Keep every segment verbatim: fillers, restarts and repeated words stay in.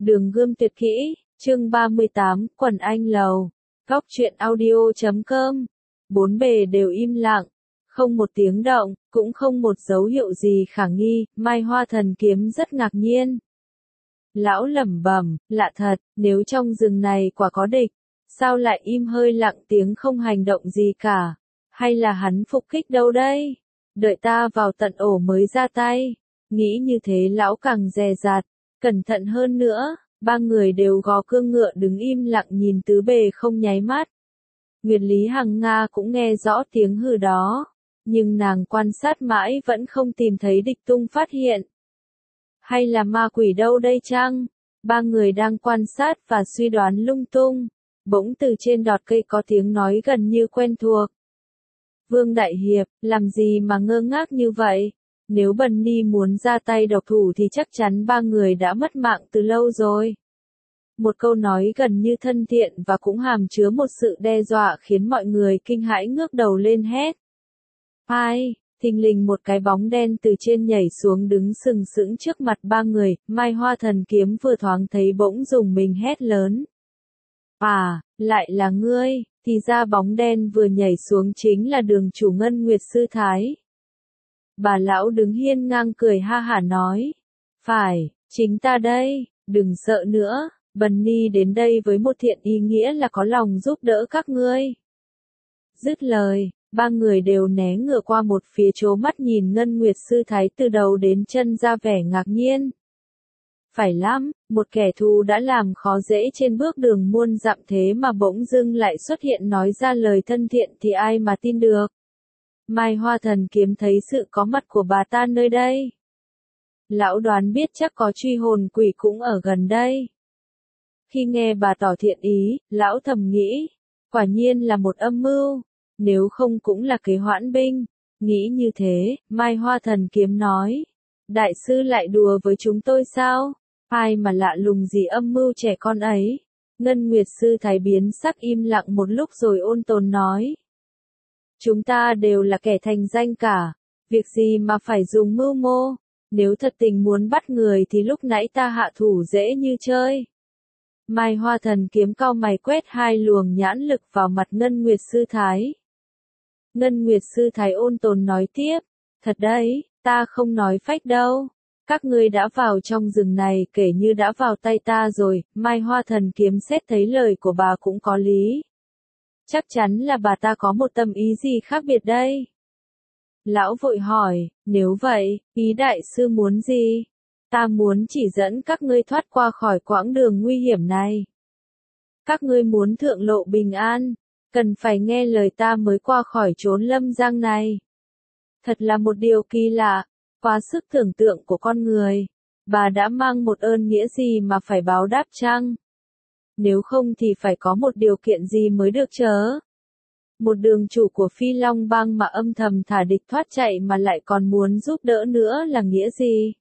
Đường Gươm Tuyệt Kỹ, chương ba mươi tám, Quần Anh Lầu, Góc truyện audio chấm com. Bốn bề đều im lặng, không một tiếng động, cũng không một dấu hiệu gì khả nghi, Mai Hoa Thần Kiếm rất ngạc nhiên. Lão lẩm bẩm, lạ thật, nếu trong rừng này quả có địch, sao lại im hơi lặng tiếng không hành động gì cả, hay là hắn phục kích đâu đây, đợi ta vào tận ổ mới ra tay. Nghĩ như thế lão càng dè dặt, cẩn thận hơn nữa, ba người đều gò cương ngựa đứng im lặng nhìn tứ bề không nháy mắt. Nguyệt Lý Hằng Nga cũng nghe rõ tiếng hừ đó, nhưng nàng quan sát mãi vẫn không tìm thấy địch tung phát hiện. Hay là ma quỷ đâu đây chăng? Ba người đang quan sát và suy đoán lung tung, bỗng từ trên đọt cây có tiếng nói gần như quen thuộc. Vương Đại Hiệp, làm gì mà ngơ ngác như vậy? Nếu Bần Ni muốn ra tay độc thủ thì chắc chắn ba người đã mất mạng từ lâu rồi. Một câu nói gần như thân thiện và cũng hàm chứa một sự đe dọa khiến mọi người kinh hãi ngước đầu lên hét. Ai? Thình lình một cái bóng đen từ trên nhảy xuống đứng sừng sững trước mặt ba người, Mai Hoa Thần Kiếm vừa thoáng thấy bỗng dùng mình hét lớn. À, lại là ngươi, thì ra bóng đen vừa nhảy xuống chính là đường chủ Ngân Nguyệt Sư Thái. Bà lão đứng hiên ngang cười ha hả nói. Phải, chính ta đây, đừng sợ nữa, Bần Ni đến đây với một thiện ý nghĩa là có lòng giúp đỡ các ngươi. Dứt lời, ba người đều né ngửa qua một phía trố mắt nhìn Ngân Nguyệt Sư Thái từ đầu đến chân ra vẻ ngạc nhiên. Phải lắm, một kẻ thù đã làm khó dễ trên bước đường muôn dặm thế mà bỗng dưng lại xuất hiện nói ra lời thân thiện thì ai mà tin được. Mai Hoa Thần Kiếm thấy sự có mặt của bà ta nơi đây. Lão đoán biết chắc có truy hồn quỷ cũng ở gần đây. Khi nghe bà tỏ thiện ý, lão thầm nghĩ, quả nhiên là một âm mưu, nếu không cũng là kế hoãn binh. Nghĩ như thế, Mai Hoa Thần Kiếm nói, đại sư lại đùa với chúng tôi sao? Ai mà lạ lùng gì âm mưu trẻ con ấy? Ngân Nguyệt Sư Thái biến sắc im lặng một lúc rồi ôn tồn nói. Chúng ta đều là kẻ thành danh cả, việc gì mà phải dùng mưu mô, nếu thật tình muốn bắt người thì lúc nãy ta hạ thủ dễ như chơi. Mai Hoa Thần Kiếm cau mày quét hai luồng nhãn lực vào mặt Ngân Nguyệt Sư Thái. Ngân Nguyệt Sư Thái ôn tồn nói tiếp, thật đấy, ta không nói phách đâu. Các ngươi đã vào trong rừng này kể như đã vào tay ta rồi, Mai Hoa Thần Kiếm xét thấy lời của bà cũng có lý. Chắc chắn là bà ta có một tâm ý gì khác biệt đây. Lão vội hỏi, nếu vậy, ý đại sư muốn gì? Ta muốn chỉ dẫn các ngươi thoát qua khỏi quãng đường nguy hiểm này. Các ngươi muốn thượng lộ bình an, cần phải nghe lời ta mới qua khỏi chốn lâm giang này. Thật là một điều kỳ lạ, quá sức tưởng tượng của con người. Bà đã mang một ơn nghĩa gì mà phải báo đáp chăng? Nếu không thì phải có một điều kiện gì mới được chớ. Một đường chủ của Phi Long Bang mà âm thầm thả địch thoát chạy mà lại còn muốn giúp đỡ nữa là nghĩa gì?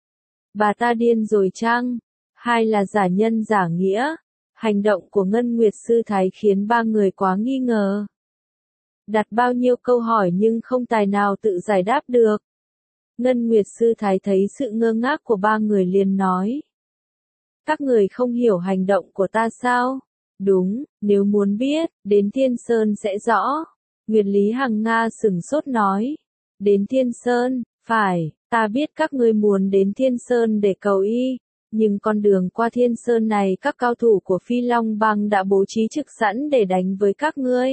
Bà ta điên rồi chăng? Hay là giả nhân giả nghĩa? Hành động của Ngân Nguyệt Sư Thái khiến ba người quá nghi ngờ. Đặt bao nhiêu câu hỏi nhưng không tài nào tự giải đáp được. Ngân Nguyệt Sư Thái thấy sự ngơ ngác của ba người liền nói. Các người không hiểu hành động của ta sao? Đúng, nếu muốn biết, đến Thiên Sơn sẽ rõ. Nguyệt Lý Hằng Nga sửng sốt nói. Đến Thiên Sơn, phải, ta biết các ngươi muốn đến Thiên Sơn để cầu y, nhưng con đường qua Thiên Sơn này các cao thủ của Phi Long Bang đã bố trí trực sẵn để đánh với các ngươi.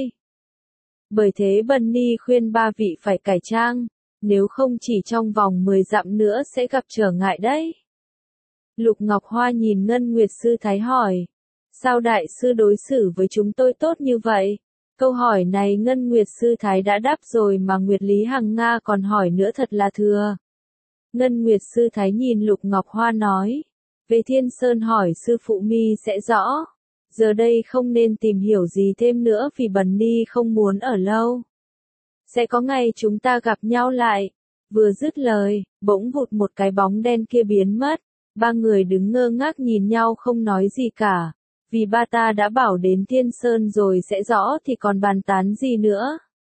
Bởi thế Bần Ni khuyên ba vị phải cải trang, nếu không chỉ trong vòng mười dặm nữa sẽ gặp trở ngại đấy. Lục Ngọc Hoa nhìn Ngân Nguyệt Sư Thái hỏi, sao đại sư đối xử với chúng tôi tốt như vậy? Câu hỏi này Ngân Nguyệt Sư Thái đã đáp rồi mà Nguyệt Lý Hằng Nga còn hỏi nữa thật là thừa. Ngân Nguyệt Sư Thái nhìn Lục Ngọc Hoa nói, về Thiên Sơn hỏi sư phụ mi sẽ rõ. Giờ đây không nên tìm hiểu gì thêm nữa vì Bần Ni không muốn ở lâu. Sẽ có ngày chúng ta gặp nhau lại. Vừa dứt lời, bỗng vụt một cái bóng đen kia biến mất. Ba người đứng ngơ ngác nhìn nhau không nói gì cả. Vì ba ta đã bảo đến Thiên Sơn rồi sẽ rõ thì còn bàn tán gì nữa.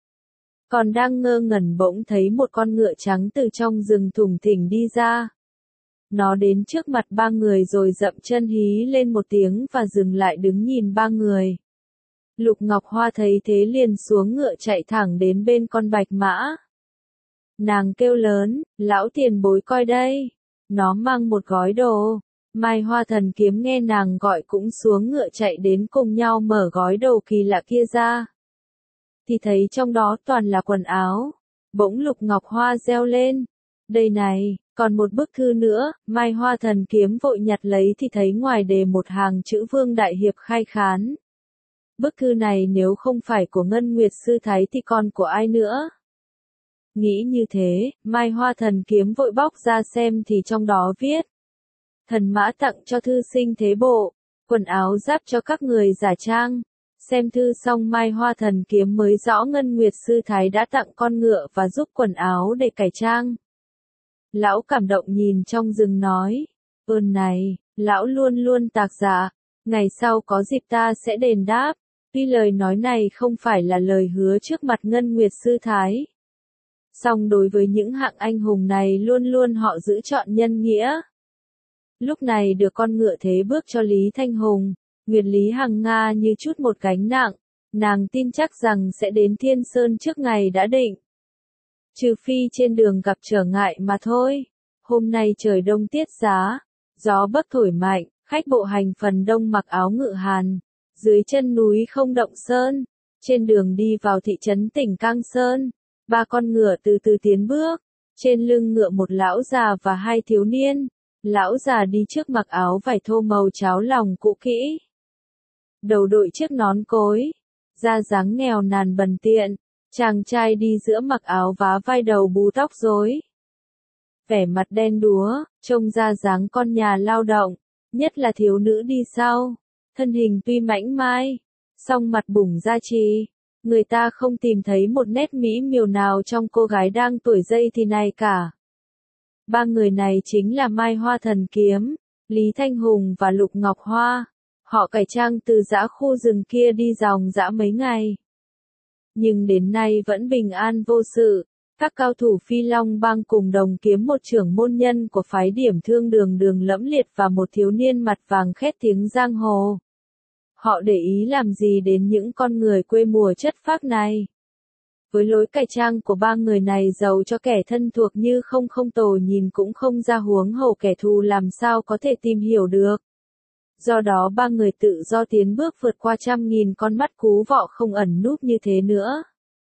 Còn đang ngơ ngẩn bỗng thấy một con ngựa trắng từ trong rừng thùng thình đi ra. nó đến trước mặt ba người rồi dậm chân hí lên một tiếng và dừng lại đứng nhìn ba người. Lục Ngọc Hoa thấy thế liền xuống ngựa chạy thẳng đến bên con bạch mã. Nàng kêu lớn, lão tiền bối coi đây, nó mang một gói đồ. Mai Hoa Thần Kiếm nghe nàng gọi cũng xuống ngựa chạy đến cùng nhau mở gói đồ kỳ lạ kia ra. Thì thấy trong đó toàn là quần áo. Bỗng Lục Ngọc Hoa reo lên. Đây này, còn một bức thư nữa, Mai Hoa Thần Kiếm vội nhặt lấy thì thấy ngoài đề một hàng chữ Vương Đại Hiệp khai khán. Bức thư này nếu không phải của Ngân Nguyệt Sư Thái thì còn của ai nữa? Nghĩ như thế, Mai Hoa Thần Kiếm vội bóc ra xem thì trong đó viết. Thần mã tặng cho thư sinh thế bộ, quần áo giáp cho các người giả trang. Xem thư xong Mai Hoa Thần Kiếm mới rõ Ngân Nguyệt Sư Thái đã tặng con ngựa và giúp quần áo để cải trang. Lão cảm động nhìn trong rừng nói, ơn này, lão luôn luôn tạc dạ, ngày sau có dịp ta sẽ đền đáp. Tuy lời nói này không phải là lời hứa trước mặt Ngân Nguyệt Sư Thái. Song đối với những hạng anh hùng này luôn luôn họ giữ trọn nhân nghĩa. Lúc này được con ngựa thế bước cho Lý Thanh Hùng, Nguyệt Lý Hằng Nga như chút một gánh nặng, nàng tin chắc rằng sẽ đến Thiên Sơn trước ngày đã định. Trừ phi trên đường gặp trở ngại mà thôi. Hôm nay trời đông tiết giá, gió bấc thổi mạnh, khách bộ hành phần đông mặc áo ngự hàn, dưới chân núi không động sơn, trên đường đi vào thị trấn tỉnh Cang Sơn, ba con ngựa từ từ tiến bước, trên lưng ngựa một lão già và hai thiếu niên. Lão già đi trước mặc áo vải thô màu cháo lòng cũ kỹ. Đầu đội chiếc nón cối, da dáng nghèo nàn bần tiện, chàng trai đi giữa mặc áo vá vai đầu bú tóc rối. Vẻ mặt đen đúa, trông ra dáng con nhà lao động, nhất là thiếu nữ đi sau, thân hình tuy mảnh mai, song mặt bủng da trì. Người ta không tìm thấy một nét mỹ miều nào trong cô gái đang tuổi dậy thì này cả. Ba người này chính là Mai Hoa Thần Kiếm, Lý Thanh Hùng và Lục Ngọc Hoa. Họ cải trang từ dã khu rừng kia đi dòng dã mấy ngày. Nhưng đến nay vẫn bình an vô sự. Các cao thủ Phi Long Bang cùng đồng kiếm một trưởng môn nhân của phái Điểm Thương Đường Đường Lẫm Liệt và một thiếu niên mặt vàng khét tiếng giang hồ. Họ để ý làm gì đến những con người quê mùa chất phác này. Với lối cải trang của ba người này giàu cho kẻ thân thuộc như không không tổ nhìn cũng không ra huống hồ kẻ thù làm sao có thể tìm hiểu được. Do đó ba người tự do tiến bước vượt qua trăm nghìn con mắt cú vọ không ẩn núp như thế nữa.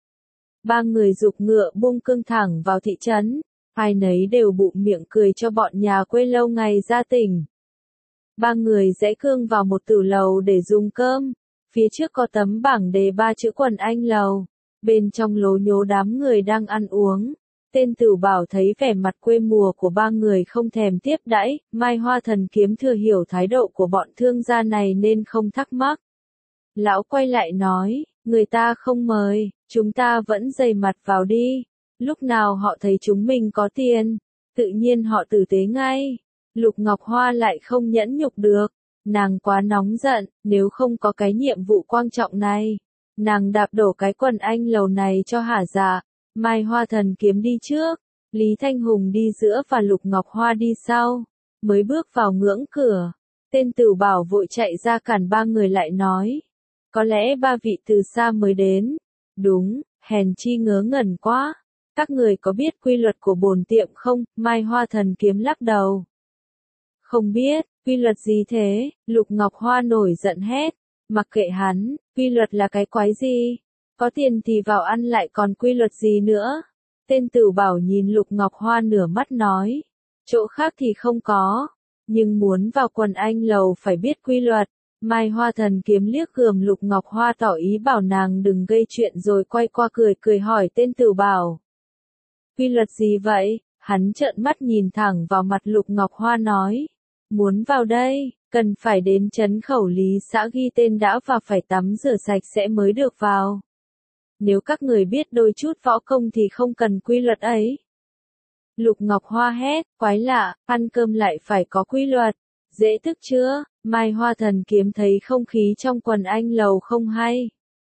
Ba người giục ngựa buông cương thẳng vào thị trấn, ai nấy đều bụng miệng cười cho bọn nhà quê lâu ngày ra tỉnh. Ba người rẽ cương vào một tử lầu để dùng cơm, phía trước có tấm bảng đề ba chữ Quần Anh Lầu. Bên trong lố nhố đám người đang ăn uống, tên Tửu Bảo thấy vẻ mặt quê mùa của ba người không thèm tiếp đãi, Mai Hoa Thần Kiếm thừa hiểu thái độ của bọn thương gia này nên không thắc mắc. Lão quay lại nói, người ta không mời, chúng ta vẫn dày mặt vào đi, lúc nào họ thấy chúng mình có tiền, tự nhiên họ tử tế ngay. Lục Ngọc Hoa lại không nhẫn nhục được, nàng quá nóng giận, nếu không có cái nhiệm vụ quan trọng này. Nàng đạp đổ cái Quần Anh Lầu này cho hả dạ. Mai Hoa Thần Kiếm đi trước, Lý Thanh Hùng đi giữa và Lục Ngọc Hoa đi sau. Mới bước vào ngưỡng cửa, tên Tửu Bảo vội chạy ra cản ba người lại nói. Có lẽ ba vị từ xa mới đến. Đúng, hèn chi ngớ ngẩn quá. Các người có biết quy luật của bổn tiệm không? Mai Hoa Thần Kiếm lắc đầu. Không biết, quy luật gì thế? Lục Ngọc Hoa nổi giận hét. Mặc kệ hắn, quy luật là cái quái gì? Có tiền thì vào ăn lại còn quy luật gì nữa? Tên Tửu Bảo nhìn Lục Ngọc Hoa nửa mắt nói. Chỗ khác thì không có. Nhưng muốn vào Quần Anh Lầu phải biết quy luật. Mai Hoa Thần Kiếm liếc gườm Lục Ngọc Hoa tỏ ý bảo nàng đừng gây chuyện rồi quay qua cười cười hỏi tên Tửu Bảo. Quy luật gì vậy? Hắn trợn mắt nhìn thẳng vào mặt Lục Ngọc Hoa nói. Muốn vào đây, cần phải đến trấn Khẩu Lý xã ghi tên đã và phải tắm rửa sạch sẽ mới được vào. Nếu các người biết đôi chút võ công thì không cần quy luật ấy. Lục Ngọc Hoa hét, quái lạ, ăn cơm lại phải có quy luật. Dễ tức chưa? Mai Hoa Thần Kiếm thấy không khí trong Quần Anh Lầu không hay.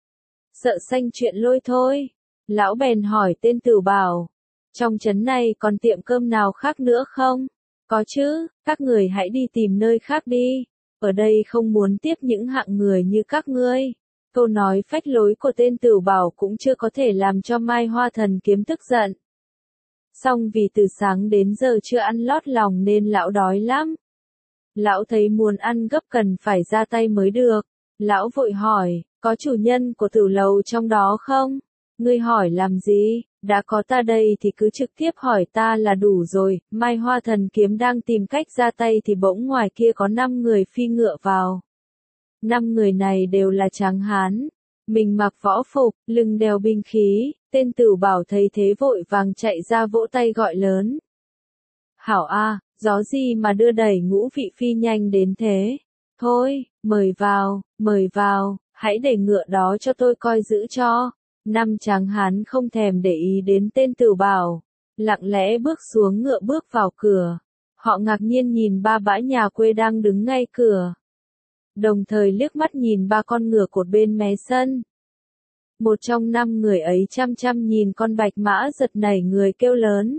Sợ xanh chuyện lôi thôi. Lão bèn hỏi tên Tửu Bảo. Trong trấn này còn tiệm cơm nào khác nữa không? Có chứ, các người hãy đi tìm nơi khác đi. Ở đây không muốn tiếp những hạng người như các ngươi. Câu nói phách lối của tên Tửu Bảo cũng chưa có thể làm cho Mai Hoa Thần Kiếm tức giận. Song vì từ sáng đến giờ chưa ăn lót lòng nên lão đói lắm. Lão thấy muốn ăn gấp cần phải ra tay mới được. Lão vội hỏi, có chủ nhân của tử lầu trong đó không? Ngươi hỏi làm gì? Đã có ta đây thì cứ trực tiếp hỏi ta là đủ rồi. Mai Hoa Thần Kiếm đang tìm cách ra tay thì bỗng ngoài kia có năm người phi ngựa vào. Năm người này đều là tráng hán. Mình mặc võ phục, lưng đeo binh khí. Tên Tửu Bảo thấy thế vội vàng chạy ra vỗ tay gọi lớn. Hảo a, gió gì mà đưa đẩy ngũ vị phi nhanh đến thế? Thôi, mời vào, mời vào, hãy để ngựa đó cho tôi coi giữ cho. Năm tráng hán không thèm để ý đến tên Tửu Bảo, lặng lẽ bước xuống ngựa bước vào cửa. Họ ngạc nhiên nhìn ba bãi nhà quê đang đứng ngay cửa. Đồng thời liếc mắt nhìn ba con ngựa cột bên mé sân. Một trong năm người ấy chăm chăm nhìn con bạch mã giật nảy người kêu lớn.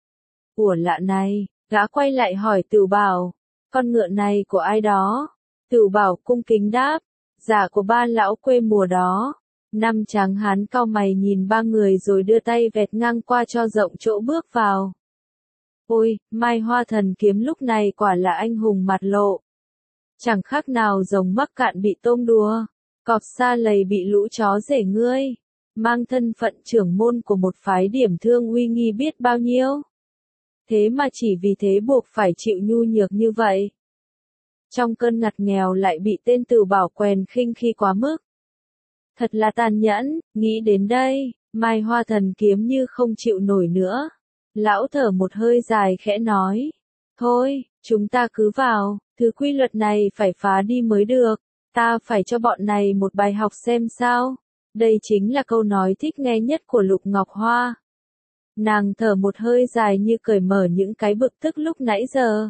Ủa lạ này, gã quay lại hỏi Tửu Bảo, con ngựa này của ai đó? Tửu Bảo cung kính đáp, dạ của ba lão quê mùa đó. Năm tráng hán cau mày nhìn ba người rồi đưa tay vẹt ngang qua cho rộng chỗ bước vào. Ôi, Mai Hoa Thần Kiếm lúc này quả là anh hùng mặt lộ. Chẳng khác nào rồng mắc cạn bị tôm đùa, cọp sa lầy bị lũ chó rể ngươi, mang thân phận trưởng môn của một phái điểm thương uy nghi biết bao nhiêu. Thế mà chỉ vì thế buộc phải chịu nhu nhược như vậy. Trong cơn ngặt nghèo lại bị tên Tửu Bảo quèn khinh khi quá mức. Thật là tàn nhẫn, nghĩ đến đây, Mai Hoa Thần Kiếm như không chịu nổi nữa. Lão thở một hơi dài khẽ nói. Thôi, chúng ta cứ vào, thứ quy luật này phải phá đi mới được. Ta phải cho bọn này một bài học xem sao. Đây chính là câu nói thích nghe nhất của Lục Ngọc Hoa. Nàng thở một hơi dài như cởi mở những cái bực tức lúc nãy giờ.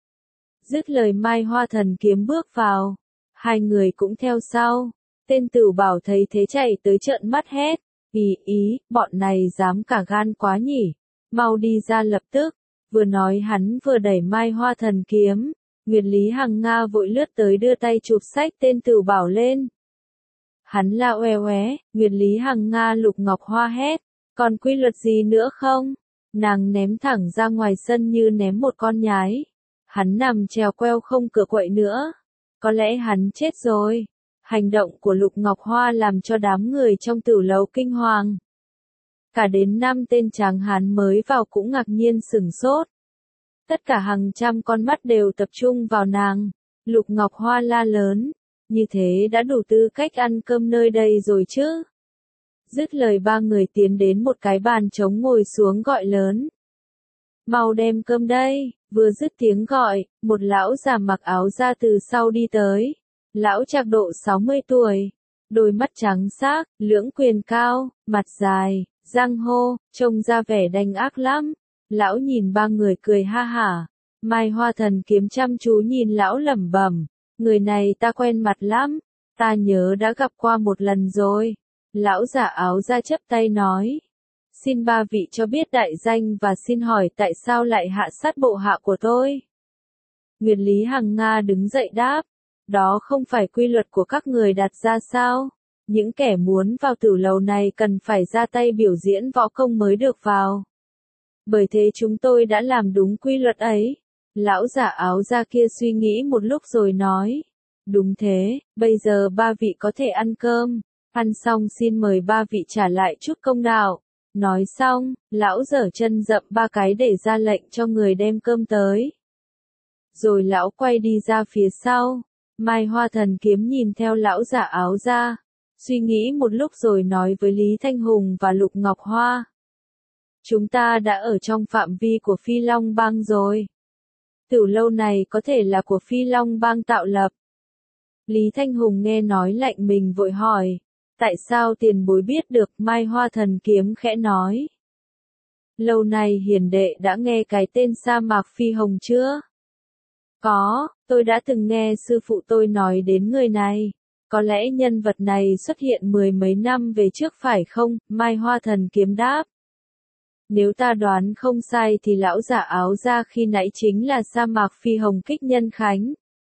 Dứt lời Mai Hoa Thần Kiếm bước vào. Hai người cũng theo sau. Tên Tửu Bảo thấy thế chạy tới trợn mắt hét. Ý ý, bọn này dám cả gan quá nhỉ. Mau đi ra lập tức. Vừa nói hắn vừa đẩy Mai Hoa Thần Kiếm. Nguyệt Lý Hằng Nga vội lướt tới đưa tay chụp xách tên Tửu Bảo lên. Hắn la oe oé, Nguyệt Lý Hằng Nga Lục Ngọc Hoa hét. Còn quy luật gì nữa không? Nàng ném thẳng ra ngoài sân như ném một con nhái. Hắn nằm trèo queo không cửa quậy nữa. Có lẽ hắn chết rồi. Hành động của Lục Ngọc Hoa làm cho đám người trong tử lầu kinh hoàng. Cả đến năm tên tráng hán mới vào cũng ngạc nhiên sửng sốt. Tất cả hàng trăm con mắt đều tập trung vào nàng. Lục Ngọc Hoa la lớn. Như thế đã đủ tư cách ăn cơm nơi đây rồi chứ. Dứt lời ba người tiến đến một cái bàn trống ngồi xuống gọi lớn. Mau đem cơm đây, vừa dứt tiếng gọi, một lão già mặc áo da từ sau đi tới. Lão trạc độ sáu mươi tuổi, đôi mắt trắng xác, lưỡng quyền cao, mặt dài, răng hô, trông ra vẻ đanh ác lắm. Lão nhìn ba người cười ha hả. Mai Hoa Thần Kiếm chăm chú nhìn lão lẩm bẩm, người này ta quen mặt lắm, ta nhớ đã gặp qua một lần rồi. Lão giả áo da chắp tay nói, xin ba vị cho biết đại danh và xin hỏi tại sao lại hạ sát bộ hạ của tôi. Nguyệt Lý Hằng Nga đứng dậy đáp, đó không phải quy luật của các người đặt ra sao? Những kẻ muốn vào tử lầu này cần phải ra tay biểu diễn võ công mới được vào. Bởi thế chúng tôi đã làm đúng quy luật ấy. Lão giả áo da kia suy nghĩ một lúc rồi nói, đúng thế, bây giờ ba vị có thể ăn cơm. Ăn xong xin mời ba vị trả lại chút công đạo. Nói xong, lão giở chân dậm ba cái để ra lệnh cho người đem cơm tới. Rồi lão quay đi ra phía sau. Mai Hoa Thần Kiếm nhìn theo lão giả áo da. Suy nghĩ một lúc rồi nói với Lý Thanh Hùng và Lục Ngọc Hoa. Chúng ta đã ở trong phạm vi của Phi Long Bang rồi. Tử lâu này có thể là của Phi Long Bang tạo lập. Lý Thanh Hùng nghe nói lạnh mình vội hỏi. Tại sao tiền bối biết được? Mai Hoa Thần Kiếm khẽ nói. Lâu nay hiền đệ đã nghe cái tên sa mạc Phi Hồng chưa? Có, tôi đã từng nghe sư phụ tôi nói đến người này. Có lẽ nhân vật này xuất hiện mười mấy năm về trước phải không? Mai Hoa Thần Kiếm đáp. Nếu ta đoán không sai thì lão giả áo da khi nãy chính là sa mạc phi hồng Kích Nhân Khánh.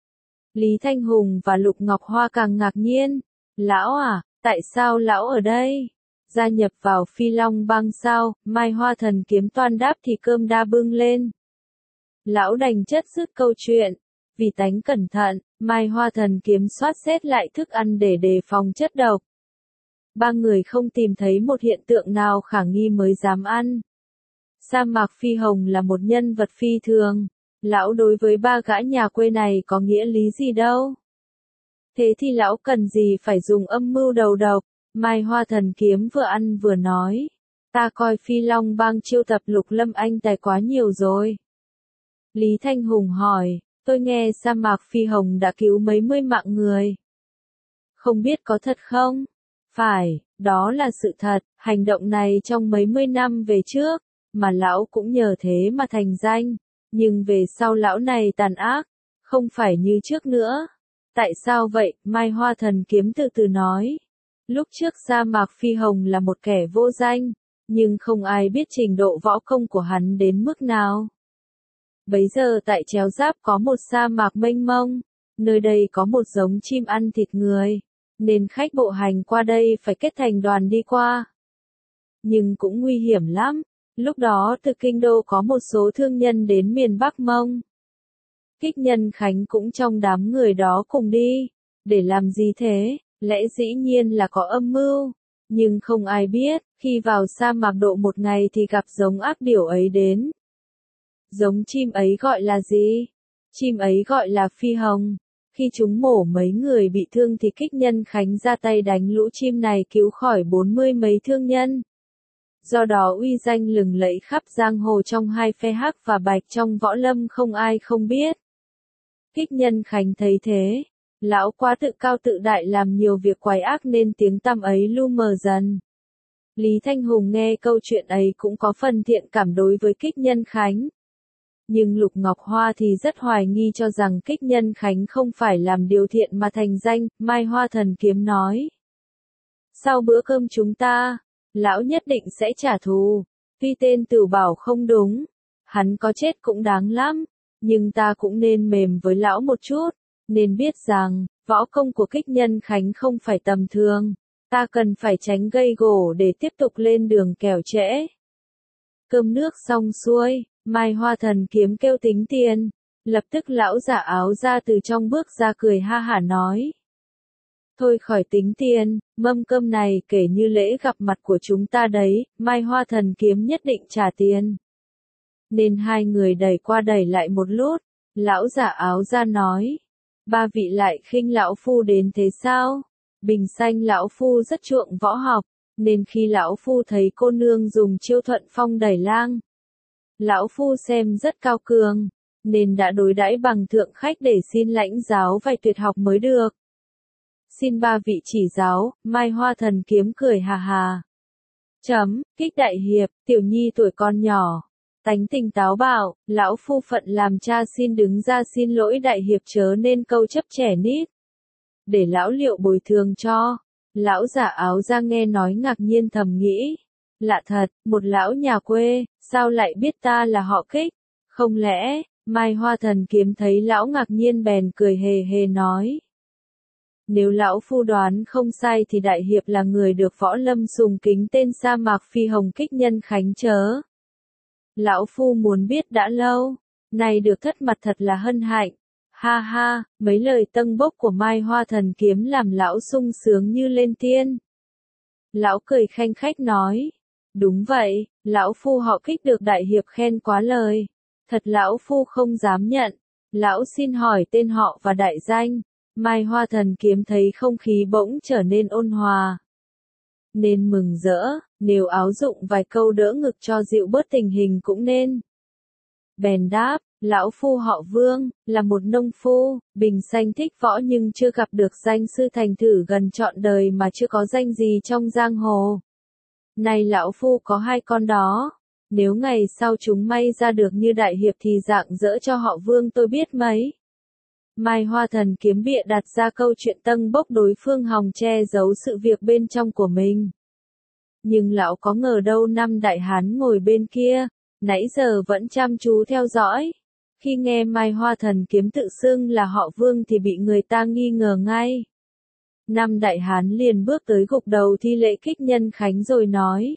Lý Thanh Hùng và Lục Ngọc Hoa càng ngạc nhiên. Lão à, tại sao lão ở đây? Gia nhập vào Phi Long bang sao? Mai Hoa Thần Kiếm toan đáp thì cơm đa bưng lên. Lão đành chất dứt câu chuyện. Vì tánh cẩn thận, Mai Hoa Thần Kiếm soát xét lại thức ăn để đề phòng chất độc. Ba người không tìm thấy một hiện tượng nào khả nghi mới dám ăn. Sa mạc Phi Hồng là một nhân vật phi thường. Lão đối với ba gã nhà quê này có nghĩa lý gì đâu. Thế thì lão cần gì phải dùng âm mưu đầu độc. Mai Hoa Thần Kiếm vừa ăn vừa nói. Ta coi Phi Long bang chiêu tập Lục Lâm Anh tài quá nhiều rồi. Lý Thanh Hùng hỏi, tôi nghe sa mạc Phi Hồng đã cứu mấy mươi mạng người. Không biết có thật không? Phải, đó là sự thật, hành động này trong mấy mươi năm về trước, mà lão cũng nhờ thế mà thành danh. Nhưng về sau lão này tàn ác, không phải như trước nữa. Tại sao vậy? Mai Hoa Thần Kiếm từ từ nói. Lúc trước sa mạc Phi Hồng là một kẻ vô danh, nhưng không ai biết trình độ võ công của hắn đến mức nào. Bấy giờ tại Chéo Giáp có một sa mạc mênh mông, nơi đây có một giống chim ăn thịt người, nên khách bộ hành qua đây phải kết thành đoàn đi qua. Nhưng cũng nguy hiểm lắm, lúc đó từ kinh đô có một số thương nhân đến miền Bắc Mông. Kích Nhân Khánh cũng trong đám người đó cùng đi. Để làm gì thế? Lẽ dĩ nhiên là có âm mưu. Nhưng không ai biết, khi vào sa mạc độ một ngày thì gặp giống ác điểu ấy đến. Giống chim ấy gọi là gì? Chim ấy gọi là Phi Hồng. Khi chúng mổ mấy người bị thương thì Kích Nhân Khánh ra tay đánh lũ chim này cứu khỏi bốn mươi mấy thương nhân. Do đó uy danh lừng lẫy khắp giang hồ trong hai phe hắc và bạch trong võ lâm không ai không biết. Kích Nhân Khánh thấy thế, lão quá tự cao tự đại làm nhiều việc quái ác nên tiếng tăm ấy lu mờ dần. Lý Thanh Hùng nghe câu chuyện ấy cũng có phần thiện cảm đối với Kích Nhân Khánh. Nhưng Lục Ngọc Hoa thì rất hoài nghi cho rằng Kích Nhân Khánh không phải làm điều thiện mà thành danh. Mai Hoa Thần Kiếm nói. Sau bữa cơm chúng ta, lão nhất định sẽ trả thù. Tuy tên Tửu bảo không đúng, hắn có chết cũng đáng lắm, nhưng ta cũng nên mềm với lão một chút, nên biết rằng, võ công của Kích Nhân Khánh không phải tầm thường, ta cần phải tránh gây gổ để tiếp tục lên đường kẻo trễ. Cơm nước xong xuôi, Mai Hoa Thần Kiếm kêu tính tiền, lập tức lão giả áo da từ trong bước ra cười ha hả nói. Thôi khỏi tính tiền, mâm cơm này kể như lễ gặp mặt của chúng ta đấy, Mai Hoa Thần Kiếm nhất định trả tiền. Nên hai người đẩy qua đẩy lại một lúc, lão giả áo da nói. Ba vị lại khinh lão phu đến thế sao? Bình Xanh lão phu rất chuộng võ học, nên khi lão phu thấy cô nương dùng chiêu thuận phong đẩy lang, lão phu xem rất cao cường, nên đã đối đãi bằng thượng khách để xin lãnh giáo vài tuyệt học mới được. Xin ba vị chỉ giáo. Mai Hoa Thần Kiếm cười hà hà. Chấm, Kích đại hiệp, tiểu nhi tuổi con nhỏ, tánh tình táo bạo, lão phu phận làm cha xin đứng ra xin lỗi đại hiệp chớ nên câu chấp trẻ nít. Để lão liệu bồi thường cho. Lão giả áo da nghe nói ngạc nhiên thầm nghĩ. Lạ thật, một lão nhà quê, sao lại biết ta là họ Kích? Không lẽ, Mai Hoa Thần Kiếm thấy lão ngạc nhiên bèn cười hề hề nói. Nếu lão phu đoán không sai thì đại hiệp là người được võ lâm sùng kính tên sa mạc Phi Hồng Kích Nhân Khánh chớ. Lão phu muốn biết đã lâu, nay được thất mặt thật là hân hạnh. Ha ha, mấy lời tâng bốc của Mai Hoa Thần Kiếm làm lão sung sướng như lên thiên. Lão cười khanh khách nói. Đúng vậy, lão phu họ Kích được đại hiệp khen quá lời. Thật lão phu không dám nhận. Lão xin hỏi tên họ và đại danh. Mai Hoa Thần Kiếm thấy không khí bỗng trở nên ôn hòa. Nên mừng rỡ, nếu áo dụng vài câu đỡ ngực cho dịu bớt tình hình cũng nên. Bèn đáp, lão phu họ Vương, là một nông phu, Bình Xanh thích võ nhưng chưa gặp được danh sư thành thử gần trọn đời mà chưa có danh gì trong giang hồ. Này lão phu có hai con đó, nếu ngày sau chúng may ra được như đại hiệp thì rạng rỡ cho họ Vương tôi biết mấy. Mai Hoa Thần Kiếm bịa đặt ra câu chuyện tâng bốc đối phương hòng che giấu sự việc bên trong của mình. Nhưng lão có ngờ đâu năm đại hán ngồi bên kia, nãy giờ vẫn chăm chú theo dõi. Khi nghe Mai Hoa Thần Kiếm tự xưng là họ Vương thì bị người ta nghi ngờ ngay. Năm đại hán liền bước tới gục đầu thi lễ Kích Nhân Khánh rồi nói.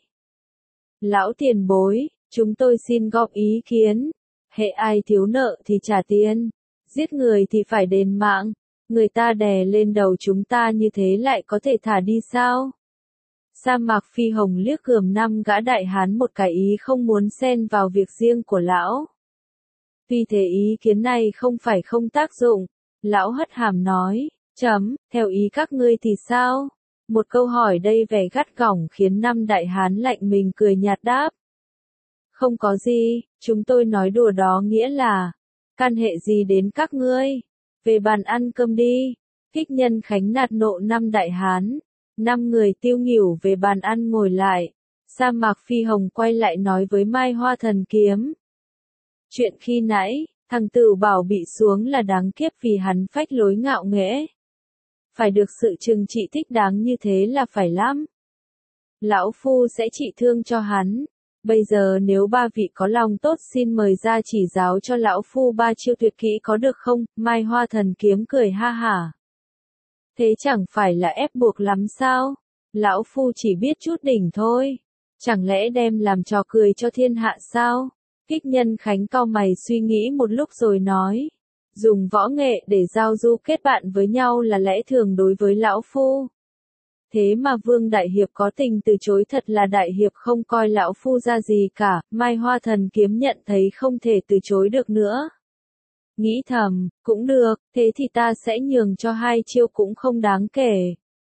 Lão tiền bối, chúng tôi xin góp ý kiến. Hễ ai thiếu nợ thì trả tiền, giết người thì phải đền mạng. Người ta đè lên đầu chúng ta như thế lại có thể thả đi sao? Sa Mạc Phi Hồng liếc gườm năm gã đại hán một cái ý không muốn xen vào việc riêng của lão. Tuy thế ý kiến này không phải không tác dụng, lão hất hàm nói, chấm, theo ý các ngươi thì sao? Một câu hỏi đây vẻ gắt gỏng khiến năm đại hán lạnh mình cười nhạt đáp. Không có gì, chúng tôi nói đùa đó nghĩa là, can hệ gì đến các ngươi? Về bàn ăn cơm đi. Kích Nhân Khánh nạt nộ năm đại hán. Năm người tiêu nghỉu về bàn ăn ngồi lại. Sa Mạc Phi Hồng quay lại nói với Mai Hoa Thần Kiếm. Chuyện khi nãy, thằng Tửu Bảo bị xuống là đáng kiếp vì hắn phách lối ngạo nghễ. Phải được sự trừng trị thích đáng như thế là phải lắm. Lão Phu sẽ trị thương cho hắn. Bây giờ nếu ba vị có lòng tốt xin mời ra chỉ giáo cho lão Phu ba chiêu tuyệt kỹ có được không? Mai Hoa Thần Kiếm cười ha hả. Thế chẳng phải là ép buộc lắm sao? Lão Phu chỉ biết chút đỉnh thôi. Chẳng lẽ đem làm trò cười cho thiên hạ sao? Kích Nhân Khánh cau mày suy nghĩ một lúc rồi nói. Dùng võ nghệ để giao du kết bạn với nhau là lẽ thường đối với lão Phu. Thế mà Vương Đại Hiệp có tình từ chối thật là Đại Hiệp không coi lão Phu ra gì cả. Mai Hoa Thần Kiếm nhận thấy không thể từ chối được nữa. Nghĩ thầm, cũng được, thế thì ta sẽ nhường cho hai chiêu cũng không đáng kể.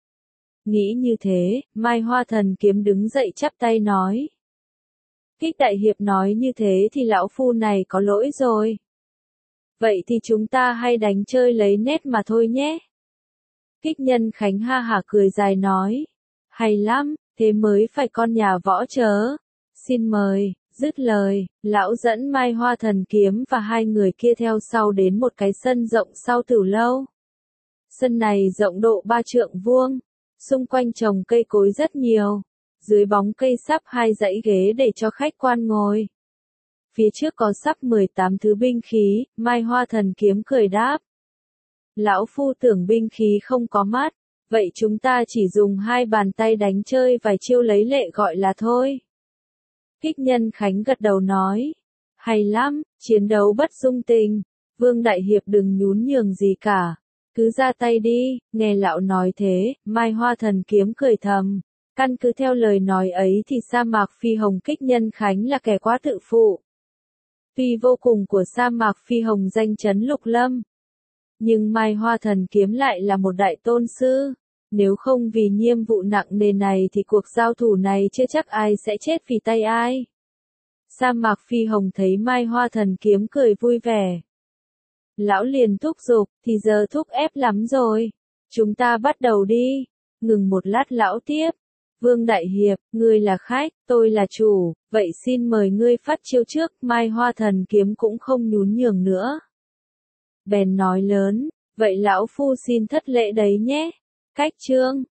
Nghĩ như thế, Mai Hoa Thần Kiếm đứng dậy chắp tay nói. Kích Đại Hiệp nói như thế thì lão Phu này có lỗi rồi. Vậy thì chúng ta hay đánh chơi lấy nét mà thôi nhé. Kích Nhân Khánh ha hả cười dài nói. Hay lắm, thế mới phải con nhà võ chớ. Xin mời. Dứt lời, lão dẫn Mai Hoa Thần Kiếm và hai người kia theo sau đến một cái sân rộng sau Tửu Lâu. Sân này rộng độ ba trượng vuông, xung quanh trồng cây cối rất nhiều, dưới bóng cây sắp hai dãy ghế để cho khách quan ngồi. Phía trước có sắp mười tám thứ binh khí, Mai Hoa Thần Kiếm cười đáp. Lão Phu tưởng binh khí không có mắt, vậy chúng ta chỉ dùng hai bàn tay đánh chơi vài chiêu lấy lệ gọi là thôi. Kích Nhân Khánh gật đầu nói. Hay lắm, chiến đấu bất dung tình. Vương Đại Hiệp đừng nhún nhường gì cả. Cứ ra tay đi, nghe lão nói thế, Mai Hoa Thần Kiếm cười thầm. Căn cứ theo lời nói ấy thì Sa Mạc Phi Hồng Kích Nhân Khánh là kẻ quá tự phụ. Tuy vô cùng của Sa Mạc Phi Hồng danh chấn lục lâm. Nhưng Mai Hoa Thần Kiếm lại là một đại tôn sư. Nếu không vì nhiệm vụ nặng nề này thì cuộc giao thủ này chưa chắc ai sẽ chết vì tay ai. Sa Mạc Phi Hồng thấy Mai Hoa Thần Kiếm cười vui vẻ. Lão liền thúc giục, thì giờ thúc ép lắm rồi. Chúng ta bắt đầu đi. Ngừng một lát lão tiếp. Vương Đại Hiệp, ngươi là khách, tôi là chủ, vậy xin mời ngươi phát chiêu trước. Mai Hoa Thần Kiếm cũng không nhún nhường nữa. Bèn nói lớn, vậy lão Phu xin thất lễ đấy nhé. Cách chương